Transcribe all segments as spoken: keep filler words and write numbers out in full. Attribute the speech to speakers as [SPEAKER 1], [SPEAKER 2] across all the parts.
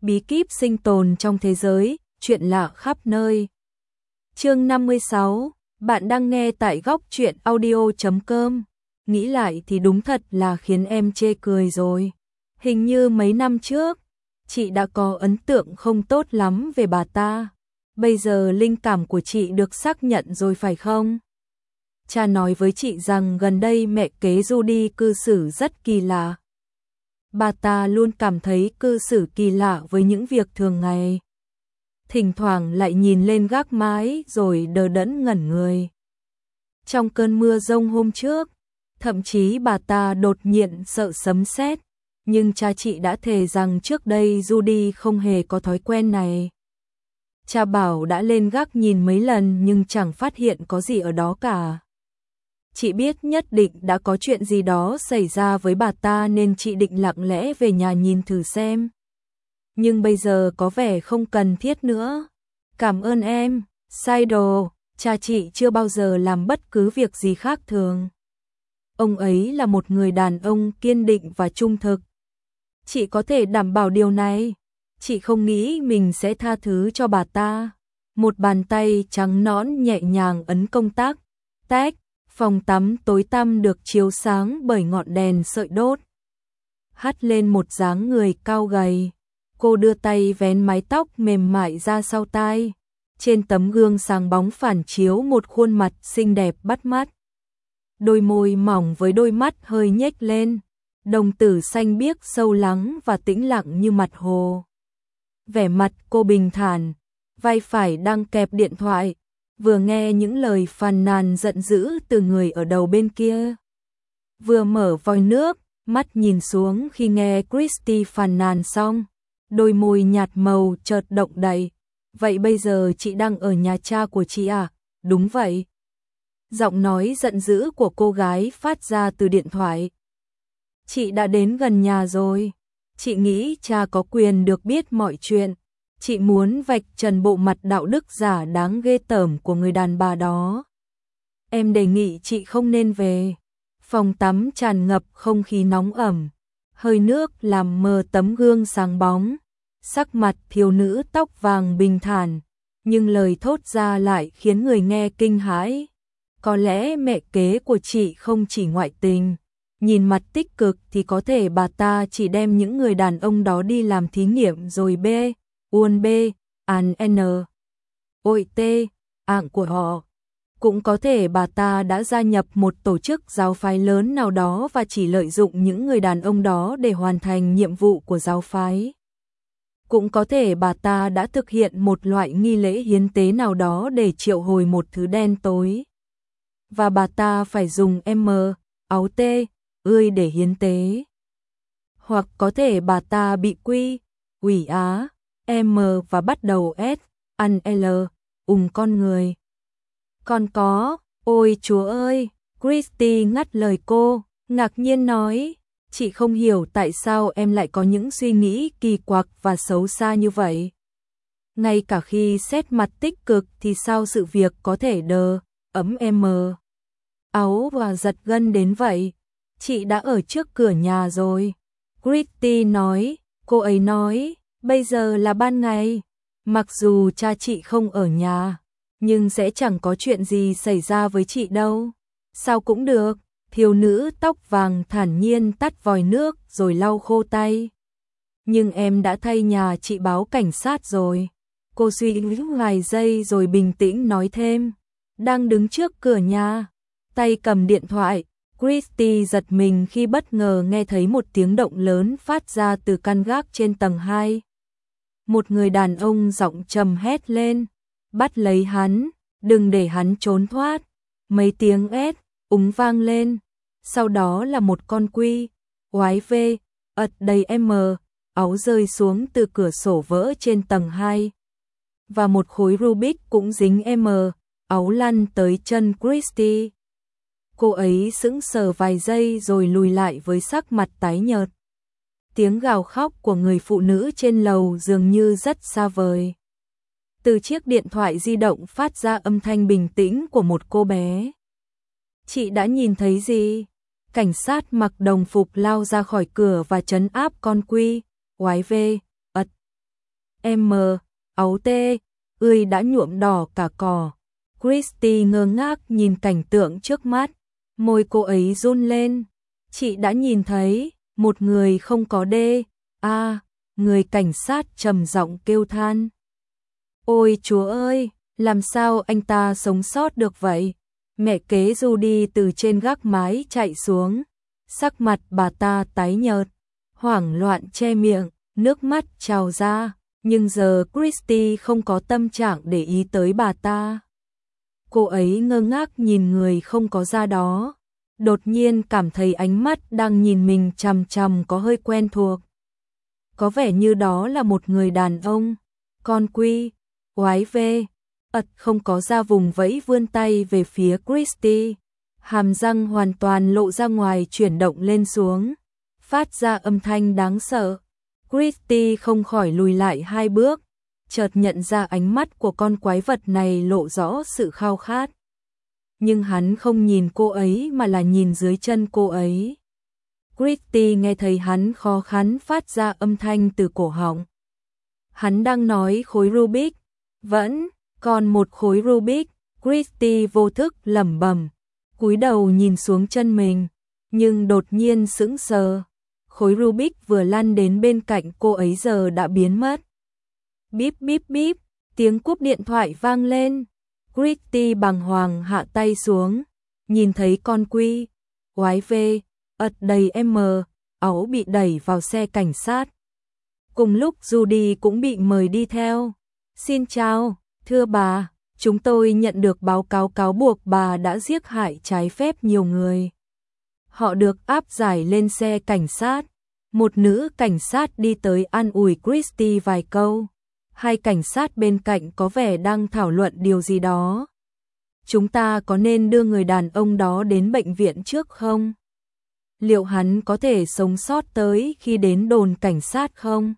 [SPEAKER 1] bí kíp sinh tồn trong thế giới, chuyện lạ khắp nơi. Chương năm mươi sáu, bạn đang nghe tại góc truyện audio chấm com. Nghĩ lại thì đúng thật là khiến em chê cười rồi. Hình như mấy năm trước, chị đã có ấn tượng không tốt lắm về bà ta. Bây giờ linh cảm của chị được xác nhận rồi phải không? Cha nói với chị rằng gần đây mẹ kế Judy cư xử rất kỳ lạ. Bà ta luôn cảm thấy cư xử kỳ lạ với những việc thường ngày. Thỉnh thoảng lại nhìn lên gác mái rồi đờ đẫn ngẩn người. Trong cơn mưa giông hôm trước, thậm chí bà ta đột nhiên sợ sấm sét, nhưng cha chị đã thề rằng trước đây Judy không hề có thói quen này. Cha bảo đã lên gác nhìn mấy lần nhưng chẳng phát hiện có gì ở đó cả. Chị biết nhất định đã có chuyện gì đó xảy ra với bà ta nên chị định lặng lẽ về nhà nhìn thử xem. Nhưng bây giờ có vẻ không cần thiết nữa. Cảm ơn em, Saido, cha chị chưa bao giờ làm bất cứ việc gì khác thường. Ông ấy là một người đàn ông kiên định và trung thực. Chị có thể đảm bảo điều này. Chị không nghĩ mình sẽ tha thứ cho bà ta. Một bàn tay trắng nõn nhẹ nhàng ấn công tắc. Tách, phòng tắm tối tăm được chiếu sáng bởi ngọn đèn sợi đốt. Hắt lên một dáng người cao gầy. Cô đưa tay vén mái tóc mềm mại ra sau tai. Trên tấm gương sáng bóng phản chiếu một khuôn mặt xinh đẹp bắt mắt. Đôi môi mỏng với đôi mắt hơi nhếch lên. Đồng tử xanh biếc sâu lắng và tĩnh lặng như mặt hồ. Vẻ mặt cô bình thản, vai phải đang kẹp điện thoại, vừa nghe những lời phàn nàn giận dữ từ người ở đầu bên kia. Vừa mở vòi nước, mắt nhìn xuống khi nghe Christy phàn nàn xong, đôi môi nhạt màu chợt động đậy. Vậy bây giờ chị đang ở nhà cha của chị à? Đúng vậy. Giọng nói giận dữ của cô gái phát ra từ điện thoại. Chị đã đến gần nhà rồi. Chị nghĩ cha có quyền được biết mọi chuyện. Chị muốn vạch trần bộ mặt đạo đức giả đáng ghê tởm của người đàn bà đó. Em đề nghị chị không nên về. Phòng tắm tràn ngập không khí nóng ẩm. Hơi nước làm mờ tấm gương sáng bóng. Sắc mặt thiếu nữ tóc vàng bình thản. Nhưng lời thốt ra lại khiến người nghe kinh hãi. Có lẽ mẹ kế của chị không chỉ ngoại tình. Nhìn mặt tích cực thì có thể bà ta chỉ đem những người đàn ông đó đi làm thí nghiệm rồi bê, uôn bê, án n, ôi tê, ạng của họ. Cũng có thể bà ta đã gia nhập một tổ chức giáo phái lớn nào đó và chỉ lợi dụng những người đàn ông đó để hoàn thành nhiệm vụ của giáo phái. Cũng có thể bà ta đã thực hiện một loại nghi lễ hiến tế nào đó để triệu hồi một thứ đen tối. Và bà ta phải dùng M, áo T, ươi để hiến tế. Hoặc có thể bà ta bị quy, quỷ á, M và bắt đầu S, ăn L, ung con người. Còn có, ôi chúa ơi, Christy ngắt lời cô, ngạc nhiên nói, chị không hiểu tại sao em lại có những suy nghĩ kỳ quặc và xấu xa như vậy. Ngay cả khi xét mặt tích cực thì sao sự việc có thể đờ, ấm M, áo và giật gân đến vậy. Chị đã ở trước cửa nhà rồi. Christy nói, cô ấy nói, bây giờ là ban ngày. Mặc dù cha chị không ở nhà, nhưng sẽ chẳng có chuyện gì xảy ra với chị đâu. Sao cũng được, thiếu nữ tóc vàng thản nhiên tắt vòi nước rồi lau khô tay. Nhưng em đã thay nhà chị báo cảnh sát rồi. Cô suy nghĩ vài giây rồi bình tĩnh nói thêm. Đang đứng trước cửa nhà, tay cầm điện thoại. Christy giật mình khi bất ngờ nghe thấy một tiếng động lớn phát ra từ căn gác trên tầng hai. Một người đàn ông giọng trầm hét lên, bắt lấy hắn, đừng để hắn trốn thoát. Mấy tiếng ét, úng vang lên, sau đó là một con quy, oái vê, ật đầy M, áo rơi xuống từ cửa sổ vỡ trên tầng hai. Và một khối Rubik cũng dính M, áo lăn tới chân Christy. Cô ấy sững sờ vài giây rồi lùi lại với sắc mặt tái nhợt. Tiếng gào khóc của người phụ nữ trên lầu dường như rất xa vời. Từ chiếc điện thoại di động phát ra âm thanh bình tĩnh của một cô bé. Chị đã nhìn thấy gì? Cảnh sát mặc đồng phục lao ra khỏi cửa và trấn áp con quy, oái vê, ật. M, áo T, ươi đã nhuộm đỏ cả cỏ. Christy ngơ ngác nhìn cảnh tượng trước mắt, môi cô ấy run lên. Chị đã nhìn thấy, một người không có D, A, người cảnh sát trầm giọng kêu than. Ôi chúa ơi, làm sao anh ta sống sót được vậy? Mẹ kế Judy từ trên gác mái chạy xuống, sắc mặt bà ta tái nhợt, hoảng loạn che miệng, nước mắt trào ra, nhưng giờ Christy không có tâm trạng để ý tới bà ta. Cô ấy ngơ ngác nhìn người không có da đó, đột nhiên cảm thấy ánh mắt đang nhìn mình chằm chằm có hơi quen thuộc. Có vẻ như đó là một người đàn ông, con quy, oái vê, ật không có da vùng vẫy vươn tay về phía Christy, hàm răng hoàn toàn lộ ra ngoài chuyển động lên xuống, phát ra âm thanh đáng sợ. Christy không khỏi lùi lại hai bước, chợt nhận ra ánh mắt của con quái vật này lộ rõ sự khao khát. Nhưng hắn không nhìn cô ấy mà là nhìn dưới chân cô ấy. Christy nghe thấy hắn khó khăn phát ra âm thanh từ cổ họng. Hắn đang nói khối Rubik, vẫn còn một khối Rubik. Christy vô thức lẩm bẩm, cúi đầu nhìn xuống chân mình, nhưng đột nhiên sững sờ. Khối Rubik vừa lăn đến bên cạnh cô ấy giờ đã biến mất. Bíp bíp bíp, tiếng cúp điện thoại vang lên. Christy bàng hoàng hạ tay xuống, nhìn thấy con quy, oái vê, ật đầy M, áo bị đẩy vào xe cảnh sát. Cùng lúc Judy cũng bị mời đi theo. Xin chào, thưa bà, chúng tôi nhận được báo cáo cáo buộc bà đã giết hại trái phép nhiều người. Họ được áp giải lên xe cảnh sát. Một nữ cảnh sát đi tới an ủi Christy vài câu. Hai cảnh sát bên cạnh có vẻ đang thảo luận điều gì đó. Chúng ta có nên đưa người đàn ông đó đến bệnh viện trước không? Liệu hắn có thể sống sót tới khi đến đồn cảnh sát không?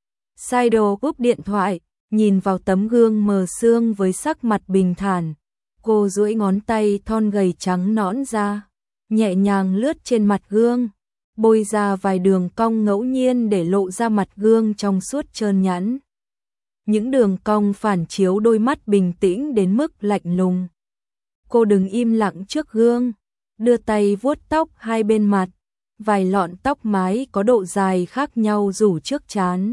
[SPEAKER 1] Saido cúp điện thoại, nhìn vào tấm gương mờ sương với sắc mặt bình thản. Cô duỗi ngón tay thon gầy trắng nõn ra, nhẹ nhàng lướt trên mặt gương, bôi ra vài đường cong ngẫu nhiên để lộ ra mặt gương trong suốt trơn nhẵn. Những đường cong phản chiếu đôi mắt bình tĩnh đến mức lạnh lùng. Cô đứng im lặng trước gương, đưa tay vuốt tóc hai bên mặt, vài lọn tóc mái có độ dài khác nhau rủ trước trán.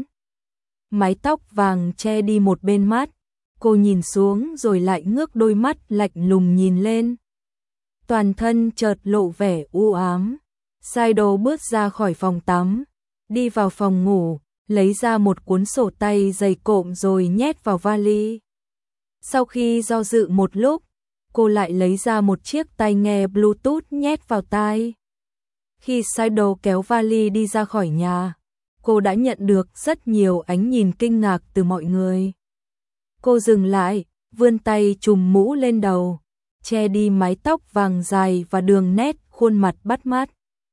[SPEAKER 1] Mái tóc vàng che đi một bên mắt, cô nhìn xuống rồi lại ngước đôi mắt lạnh lùng nhìn lên. Toàn thân chợt lộ vẻ u ám. Saido bước ra khỏi phòng tắm, đi vào phòng ngủ, lấy ra một cuốn sổ tay dày cộm rồi nhét vào vali. Sau khi do dự một lúc, cô lại lấy ra một chiếc tai nghe Bluetooth nhét vào tai. Khi Saido kéo vali đi ra khỏi nhà, cô đã nhận được rất nhiều ánh nhìn kinh ngạc từ mọi người. Cô dừng lại, vươn tay trùm mũ lên đầu, che đi mái tóc vàng dài và đường nét khuôn mặt bắt mắt.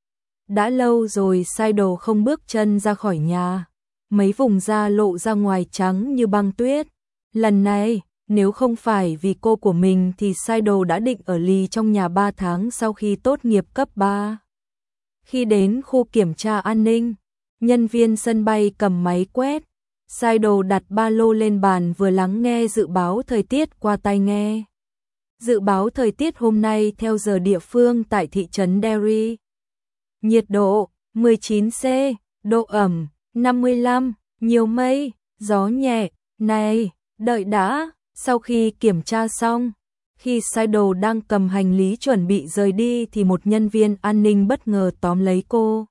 [SPEAKER 1] Đã lâu rồi Saido không bước chân ra khỏi nhà, mấy vùng da lộ ra ngoài trắng như băng tuyết. Lần này, nếu không phải vì cô của mình thì Saido đã định ở lì trong nhà ba tháng sau khi tốt nghiệp cấp ba. Khi đến khu kiểm tra an ninh, nhân viên sân bay cầm máy quét, Saido đặt ba lô lên bàn vừa lắng nghe dự báo thời tiết qua tai nghe. Dự báo thời tiết hôm nay theo giờ địa phương tại thị trấn Derry. Nhiệt độ mười chín độ C, độ ẩm năm mươi lăm, nhiều mây, gió nhẹ. Này, đợi đã, sau khi kiểm tra xong, khi Saido đang cầm hành lý chuẩn bị rời đi thì một nhân viên an ninh bất ngờ tóm lấy cô.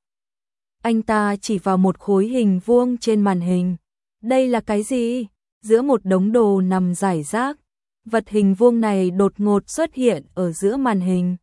[SPEAKER 1] Anh ta chỉ vào một khối hình vuông trên màn hình. Đây là cái gì? Giữa một đống đồ nằm rải rác, vật hình vuông này đột ngột xuất hiện ở giữa màn hình.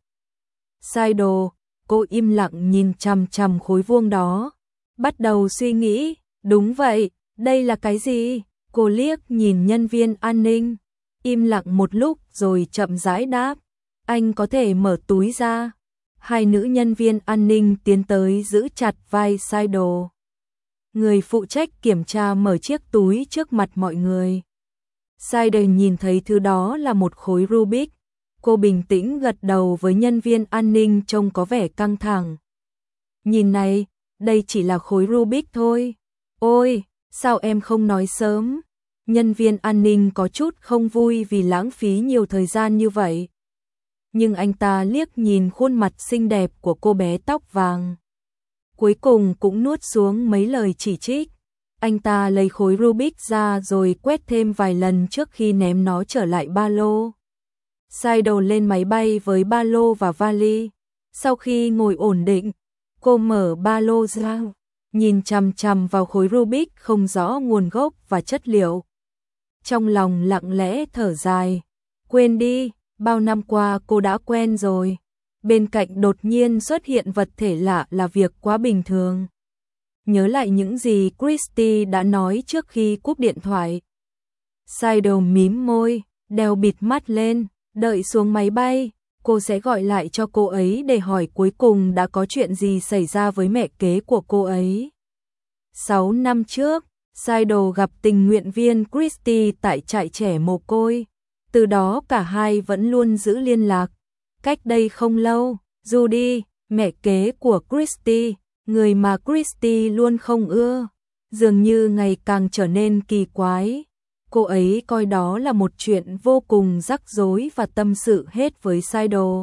[SPEAKER 1] Saido, cô im lặng nhìn chằm chằm khối vuông đó, bắt đầu suy nghĩ, đúng vậy, đây là cái gì? Cô liếc nhìn nhân viên an ninh, im lặng một lúc rồi chậm rãi đáp, anh có thể mở túi ra. Hai nữ nhân viên an ninh tiến tới giữ chặt vai Saido. Người phụ trách kiểm tra mở chiếc túi trước mặt mọi người. Saido nhìn thấy thứ đó là một khối Rubik. Cô bình tĩnh gật đầu với nhân viên an ninh trông có vẻ căng thẳng. Nhìn này, đây chỉ là khối Rubik thôi. Ôi, Sao em không nói sớm? Nhân viên an ninh có chút không vui vì lãng phí nhiều thời gian như vậy. Nhưng anh ta liếc nhìn khuôn mặt xinh đẹp của cô bé tóc vàng. Cuối cùng cũng nuốt xuống mấy lời chỉ trích. Anh ta lấy khối Rubik ra rồi quét thêm vài lần trước khi ném nó trở lại ba lô. Sidle lên máy bay với ba lô và vali. Sau khi ngồi ổn định, cô mở ba lô ra, nhìn chằm chằm vào khối Rubik không rõ nguồn gốc và chất liệu. Trong lòng lặng lẽ thở dài. Quên đi, bao năm qua cô đã quen rồi. Bên cạnh đột nhiên xuất hiện vật thể lạ là việc quá bình thường. Nhớ lại những gì Christy đã nói trước khi cúp điện thoại. Sidle mím môi, đeo bịt mắt lên, đợi xuống máy bay, cô sẽ gọi lại cho cô ấy để hỏi cuối cùng đã có chuyện gì xảy ra với mẹ kế của cô ấy. Sáu năm trước, Sidle gặp tình nguyện viên Christy tại trại trẻ mồ côi. Từ đó cả hai vẫn luôn giữ liên lạc. Cách đây không lâu, Judy, mẹ kế của Christy, người mà Christy luôn không ưa, dường như ngày càng trở nên kỳ quái. Cô ấy coi đó là một chuyện vô cùng rắc rối và tâm sự hết với Sidle.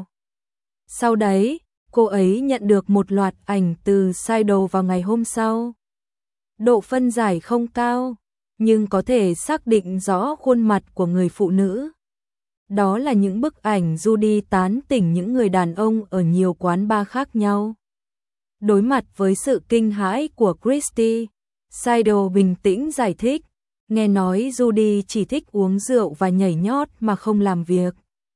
[SPEAKER 1] Sau đấy, cô ấy nhận được một loạt ảnh từ Sidle vào ngày hôm sau. Độ phân giải không cao, nhưng có thể xác định rõ khuôn mặt của người phụ nữ. Đó là những bức ảnh Judy tán tỉnh những người đàn ông ở nhiều quán bar khác nhau. Đối mặt với sự kinh hãi của Christy, Sidle bình tĩnh giải thích, nghe nói Judy chỉ thích uống rượu và nhảy nhót mà không làm việc.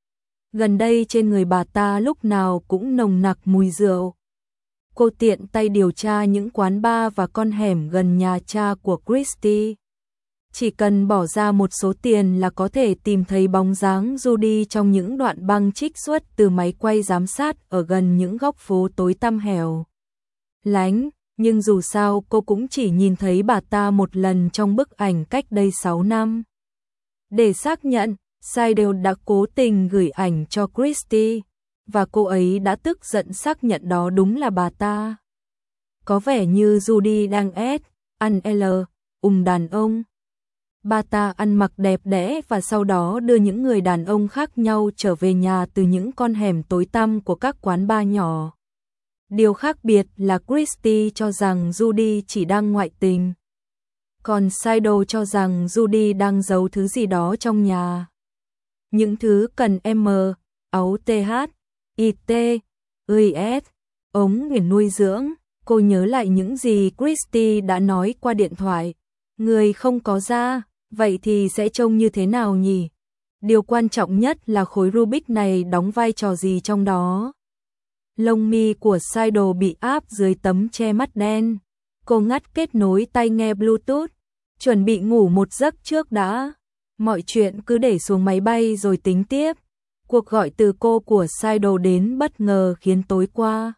[SPEAKER 1] Gần đây trên người bà ta lúc nào cũng nồng nặc mùi rượu. Cô tiện tay điều tra những quán bar và con hẻm gần nhà cha của Christy. Chỉ cần bỏ ra một số tiền là có thể tìm thấy bóng dáng Judy trong những đoạn băng trích xuất từ máy quay giám sát ở gần những góc phố tối tăm hẻo lánh, nhưng dù sao cô cũng chỉ nhìn thấy bà ta một lần trong bức ảnh cách đây sáu năm. Để xác nhận, Sidle đã cố tình gửi ảnh cho Christy, và cô ấy đã tức giận xác nhận đó đúng là bà ta. Có vẻ như Judy đang ép, ăn L, ung đàn ông. Bà ta ăn mặc đẹp đẽ và sau đó đưa những người đàn ông khác nhau trở về nhà từ những con hẻm tối tăm của các quán bar nhỏ. Điều khác biệt là Christy cho rằng Judy chỉ đang ngoại tình. Còn Sidle cho rằng Judy đang giấu thứ gì đó trong nhà. Những thứ cần M, áo T H, I T, I S, ống để nuôi dưỡng. Cô nhớ lại những gì Christy đã nói qua điện thoại. Người không có da, vậy thì sẽ trông như thế nào nhỉ? Điều quan trọng nhất là khối Rubik này đóng vai trò gì trong đó. Lông mi của Sidle bị áp dưới tấm che mắt đen. Cô ngắt kết nối tai nghe Bluetooth, chuẩn bị ngủ một giấc trước đã. Mọi chuyện cứ để xuống máy bay rồi tính tiếp. Cuộc gọi từ cô của Sidle đến bất ngờ khiến tối qua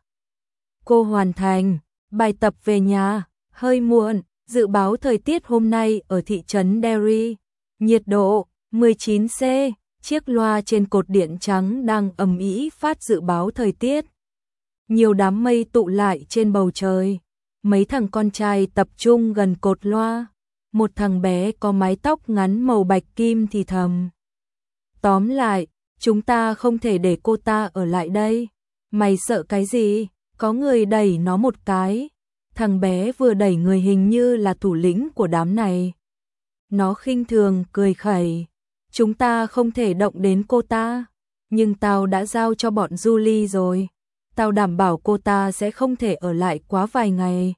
[SPEAKER 1] cô hoàn thành bài tập về nhà hơi muộn. Dự báo thời tiết hôm nay ở thị trấn Derry, nhiệt độ mười chín C, chiếc loa trên cột điện trắng đang ầm ĩ phát dự báo thời tiết. Nhiều đám mây tụ lại trên bầu trời, mấy thằng con trai tập trung gần cột loa, một thằng bé có mái tóc ngắn màu bạch kim thì thầm. Tóm lại, chúng ta không thể để cô ta ở lại đây. Mày sợ cái gì? Có người đẩy nó một cái. Thằng bé vừa đẩy người hình như là thủ lĩnh của đám này. Nó khinh thường cười khẩy. Chúng ta không thể động đến cô ta. Nhưng tao đã giao cho bọn Julie rồi. Tao đảm bảo cô ta sẽ không thể ở lại quá vài ngày.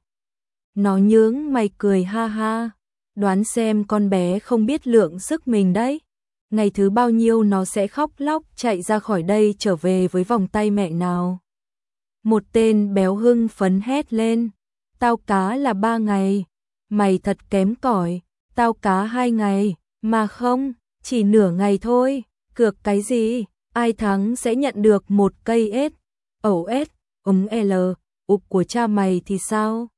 [SPEAKER 1] Nó nhướng mày cười ha ha. Đoán xem con bé không biết lượng sức mình đấy. Ngày thứ bao nhiêu nó sẽ khóc lóc chạy ra khỏi đây trở về với vòng tay mẹ nào. Một tên béo hưng phấn hét lên. Tao cá là ba ngày. Mày thật kém cỏi. Tao cá hai ngày. Mà không, chỉ nửa ngày thôi. Cược cái gì? Ai thắng sẽ nhận được một cây S. Ẩu S, ống L, ục của cha mày thì sao?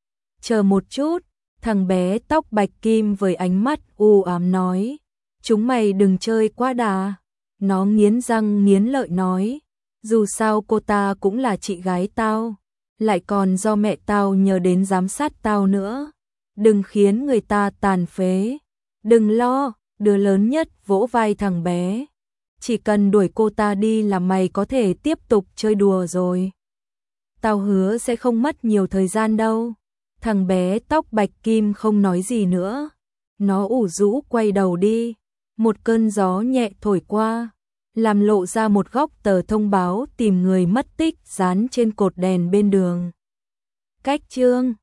[SPEAKER 1] Chờ một chút. Thằng bé tóc bạch kim với ánh mắt u ám nói. Chúng mày đừng chơi quá đà. Nó nghiến răng nghiến lợi nói. Dù sao cô ta cũng là chị gái tao. Lại còn do mẹ tao nhờ đến giám sát tao nữa. đừng khiến người ta tàn phế. Đừng lo, đứa lớn nhất vỗ vai thằng bé. Chỉ cần đuổi cô ta đi là mày có thể tiếp tục chơi đùa rồi. Tao hứa sẽ không mất nhiều thời gian đâu. Thằng bé tóc bạch kim không nói gì nữa. Nó ủ rũ quay đầu đi. Một cơn gió nhẹ thổi qua, làm lộ ra một góc tờ thông báo tìm người mất tích dán trên cột đèn bên đường. Cách chương